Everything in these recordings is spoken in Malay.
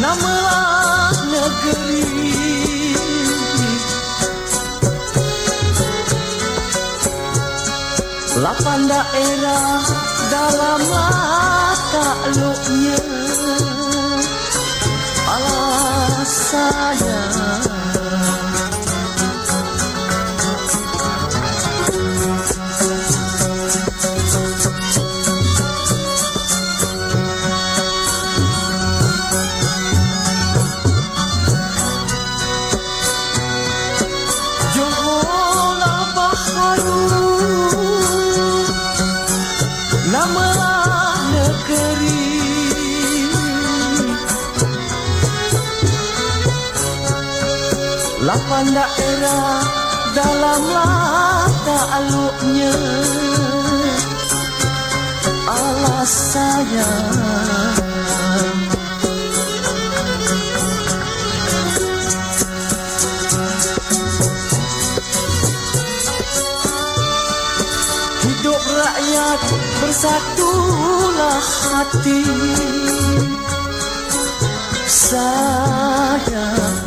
namalah negeri. Lapan daerah dalam takluknya, alas sayang. Namalah negeri, lapan daerah dalam takluknya, alas sayang. Hidup rakyat bersatulah hati, sayang.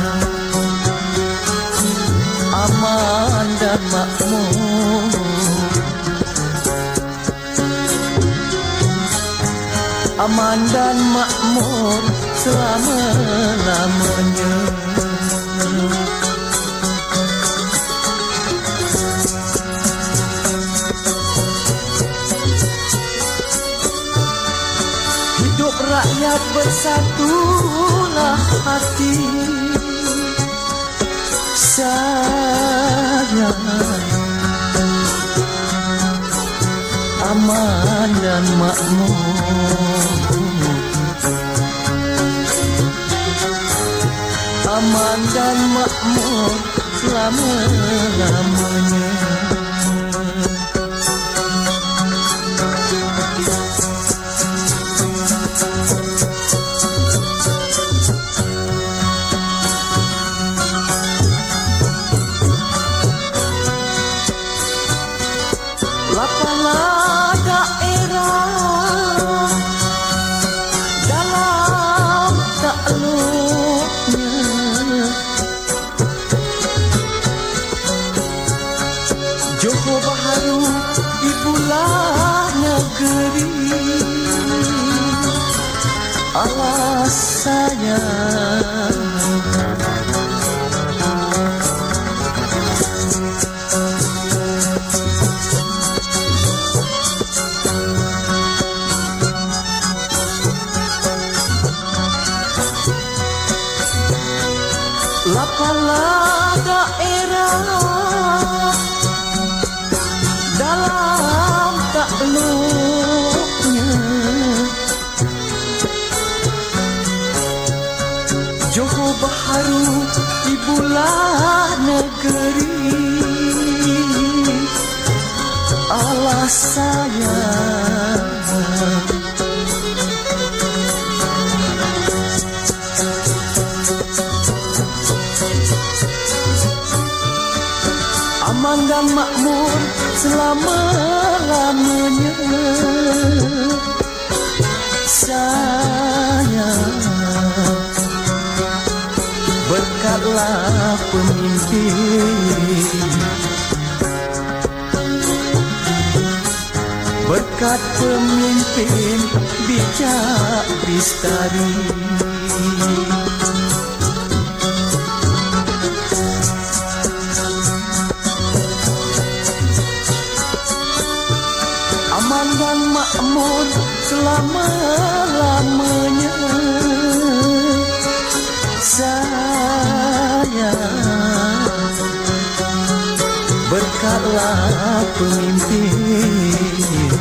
Aman dan makmur, aman dan makmur selama-lamanya. Hidup rakyat bersatulah hati, sayang. Aman dan makmur, aman dan makmur selama-lamanya. Lapanlah daerah dalam takluknya, Johor Bahru ibulah negeri, alas sayang. Lapanlah daerah dalam takluknya, Johor Bahru ibulah negeri, alas sayang. Aman dan makmur selama-lamanya, sayang. Berkatlah pemimpin, berkat pemimpin bijak bistari. Aman dan makmur selama-lamanya, sayang. Berkatlah pemimpin,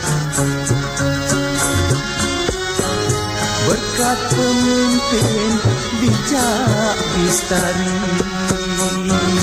berkat pemimpin bijak bistari.